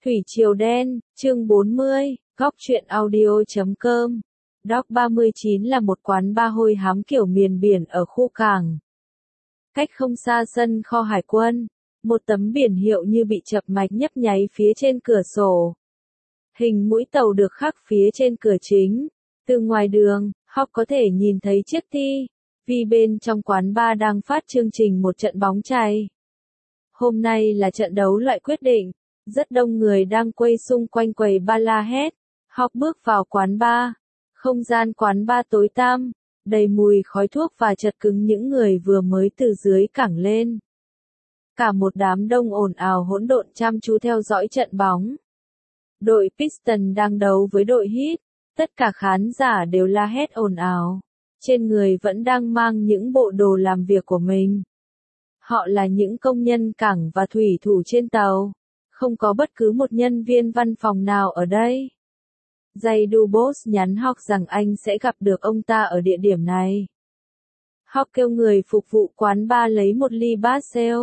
Thủy Triều Đen, chương 40, góc truyện audio.com. Dock 39 là một quán bar hôi hám kiểu miền biển ở khu cảng. Cách không xa sân kho hải quân, một tấm biển hiệu như bị chập mạch nhấp nháy phía trên cửa sổ. Hình mũi tàu được khắc phía trên cửa chính. Từ ngoài đường, Hawk có thể nhìn thấy chiếc TV bên trong quán bar đang phát chương trình một trận bóng chày. Hôm nay là trận đấu loại quyết định. Rất đông người đang quay xung quanh quầy bar la hét. Hawk bước vào quán bar. Không gian quán bar tối tăm, đầy mùi khói thuốc và chật cứng những người vừa mới từ dưới cảng lên. Cả một đám đông ồn ào hỗn độn chăm chú theo dõi trận bóng. Đội Piston đang đấu với đội Heat. Tất cả khán giả đều la hét ồn ào. Trên người vẫn đang mang những bộ đồ làm việc của mình. Họ là những công nhân cảng và thủy thủ trên tàu. Không có bất cứ một nhân viên văn phòng nào ở đây. Jay Dubose nhắn Hawk rằng anh sẽ gặp được ông ta ở địa điểm này. Hawk kêu người phục vụ quán bar lấy một ly Basel.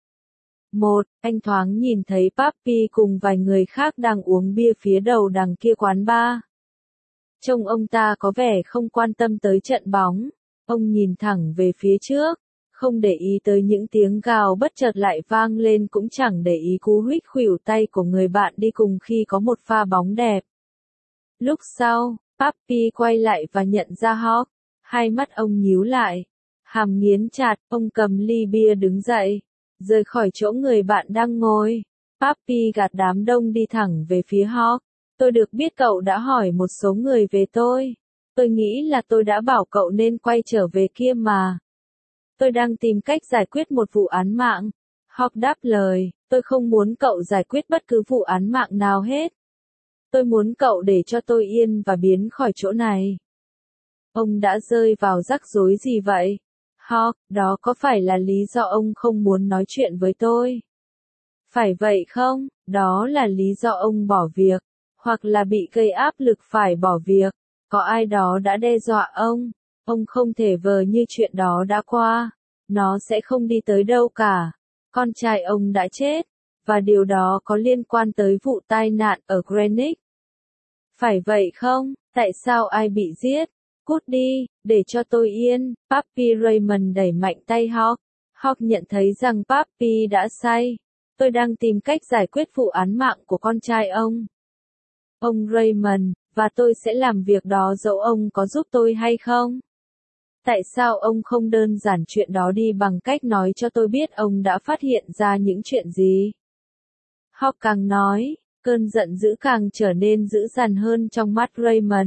Anh thoáng nhìn thấy Papi cùng vài người khác đang uống bia phía đầu đằng kia quán bar. Trông ông ta có vẻ không quan tâm tới trận bóng. Ông nhìn thẳng về phía trước, không để ý tới những tiếng gào bất chợt lại vang lên, cũng chẳng để ý cú huých khuỷu tay của người bạn đi cùng khi có một pha bóng đẹp. Lúc sau, Papi quay lại và nhận ra Hawk. Hai mắt ông nhíu lại, hàm nghiến chặt, ông cầm ly bia đứng dậy, rời khỏi chỗ người bạn đang ngồi. Papi gạt đám đông đi thẳng về phía Hawk. Tôi được biết cậu đã hỏi một số người về tôi. Tôi nghĩ là tôi đã bảo cậu nên quay trở về kia mà. Tôi đang tìm cách giải quyết một vụ án mạng. Hawk đáp lời, tôi không muốn cậu giải quyết bất cứ vụ án mạng nào hết. Tôi muốn cậu để cho tôi yên và biến khỏi chỗ này. Ông đã rơi vào rắc rối gì vậy? Hawk, đó có phải là lý do ông không muốn nói chuyện với tôi? Phải vậy không? Đó là lý do ông bỏ việc, hoặc là bị gây áp lực phải bỏ việc. Có ai đó đã đe dọa ông? Ông không thể vờ như chuyện đó đã qua. Nó sẽ không đi tới đâu cả. Con trai ông đã chết, và điều đó có liên quan tới vụ tai nạn ở Greenwich. Phải vậy không? Tại sao ai bị giết? Cút đi, để cho tôi yên. Papi Raymond đẩy mạnh tay Hawk. Hawk nhận thấy rằng Papi đã say. Tôi đang tìm cách giải quyết vụ án mạng của con trai ông. Ông Raymond, và tôi sẽ làm việc đó dẫu ông có giúp tôi hay không? Tại sao ông không đơn giản chuyện đó đi bằng cách nói cho tôi biết ông đã phát hiện ra những chuyện gì? Hawk càng nói, cơn giận dữ càng trở nên dữ dằn hơn trong mắt Raymond.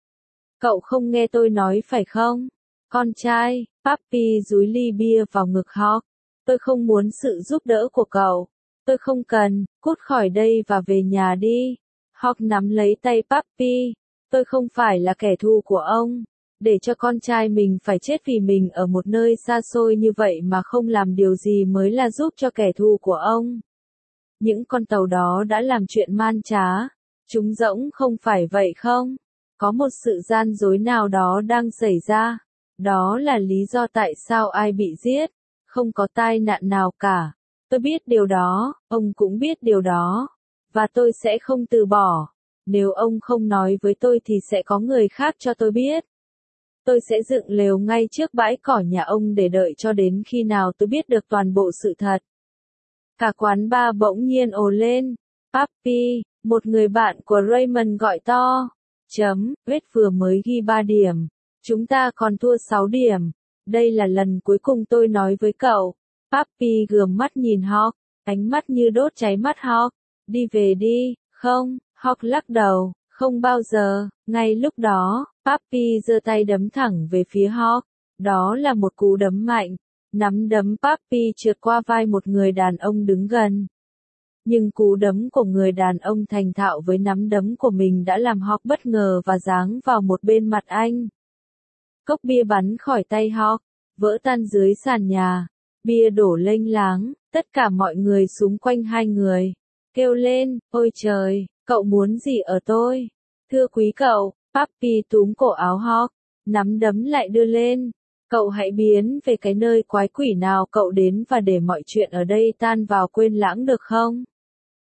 Cậu không nghe tôi nói phải không? Con trai, Papi dúi ly bia vào ngực Hawk. Tôi không muốn sự giúp đỡ của cậu. Tôi không cần, cút khỏi đây và về nhà đi. Hawk nắm lấy tay Papi. Tôi không phải là kẻ thù của ông. Để cho con trai mình phải chết vì mình ở một nơi xa xôi như vậy mà không làm điều gì mới là giúp cho kẻ thù của ông. Những con tàu đó đã làm chuyện man trá. Chúng rỗng không phải vậy không? Có một sự gian dối nào đó đang xảy ra. Đó là lý do tại sao ai bị giết. Không có tai nạn nào cả. Tôi biết điều đó, ông cũng biết điều đó. Và tôi sẽ không từ bỏ. Nếu ông không nói với tôi thì sẽ có người khác cho tôi biết. Tôi sẽ dựng lều ngay trước bãi cỏ nhà ông để đợi cho đến khi nào tôi biết được toàn bộ sự thật. Cả quán bar bỗng nhiên ồ lên. Papi, một người bạn của Raymond gọi to. Wade vừa mới ghi 3 điểm. Chúng ta còn thua 6 điểm. Đây là lần cuối cùng tôi nói với cậu. Papi gườm mắt nhìn Hawk, ánh mắt như đốt cháy mắt Hawk. Đi về đi, không? Hawk lắc đầu, không bao giờ. Ngay lúc đó, Papi giơ tay đấm thẳng về phía Hawk. Đó là một cú đấm mạnh. Nắm đấm Papi trượt qua vai một người đàn ông đứng gần. Nhưng cú đấm của người đàn ông thành thạo với nắm đấm của mình đã làm Hawk bất ngờ và giáng vào một bên mặt anh. Cốc bia bắn khỏi tay Hawk, vỡ tan dưới sàn nhà. Bia đổ lênh láng, tất cả mọi người xung quanh hai người kêu lên, ôi trời, cậu muốn gì ở tôi? Thưa quý cậu, Papi túm cổ áo Hawk, nắm đấm lại đưa lên. Cậu hãy biến về cái nơi quái quỷ nào cậu đến và để mọi chuyện ở đây tan vào quên lãng được không?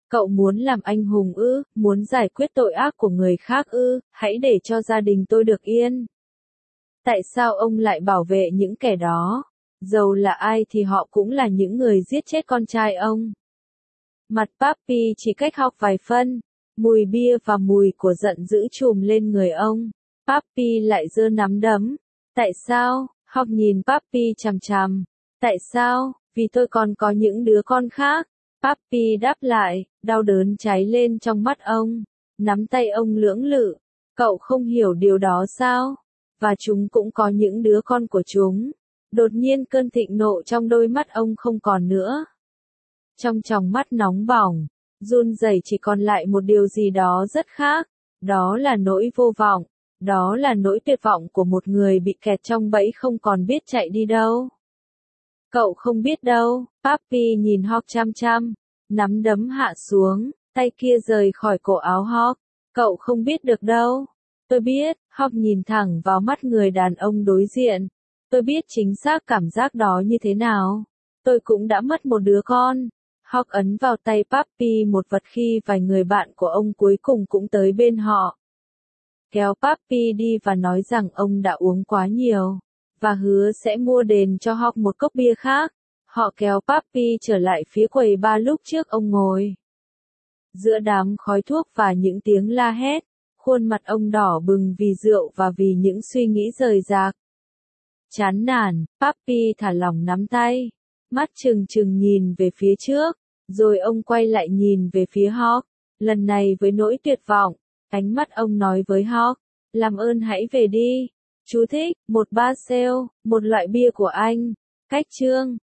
Cậu muốn làm anh hùng ư, muốn giải quyết tội ác của người khác ư, hãy để cho gia đình tôi được yên. Tại sao ông lại bảo vệ những kẻ đó? Dầu là ai thì họ cũng là những người giết chết con trai ông. Mặt Papi chỉ cách Hawk vài phân, mùi bia và mùi của giận dữ trùm lên người ông. Papi lại giơ nắm đấm. Tại sao? Hawk nhìn Papi chằm chằm. Tại sao? Vì tôi còn có những đứa con khác. Papi đáp lại, đau đớn cháy lên trong mắt ông. Nắm tay ông lưỡng lự. Cậu không hiểu điều đó sao? Và chúng cũng có những đứa con của chúng. Đột nhiên cơn thịnh nộ trong đôi mắt ông không còn nữa. Trong tròng mắt nóng bỏng, run rẩy chỉ còn lại một điều gì đó rất khác. Đó là nỗi vô vọng. Đó là nỗi tuyệt vọng của một người bị kẹt trong bẫy không còn biết chạy đi đâu. Cậu không biết đâu. Papi nhìn Hawk chăm chăm. Nắm đấm hạ xuống, tay kia rời khỏi cổ áo Hawk. Cậu không biết được đâu. Tôi biết. Hawk nhìn thẳng vào mắt người đàn ông đối diện. Tôi biết chính xác cảm giác đó như thế nào. Tôi cũng đã mất một đứa con. Hawk ấn vào tay Papi một vật khi vài người bạn của ông cuối cùng cũng tới bên họ. Kéo Papi đi và nói rằng ông đã uống quá nhiều, và hứa sẽ mua đền cho Hawk một cốc bia khác. Họ kéo Papi trở lại phía quầy bar lúc trước ông ngồi. Giữa đám khói thuốc và những tiếng la hét, khuôn mặt ông đỏ bừng vì rượu và vì những suy nghĩ rời rạc. Chán nản, Papi thả lỏng nắm tay, mắt trừng trừng nhìn về phía trước, rồi ông quay lại nhìn về phía Hawk, lần này với nỗi tuyệt vọng. Ánh mắt ông nói với Hawk, làm ơn hãy về đi. Chú thích, một bar sale, một loại bia của anh. Cách chương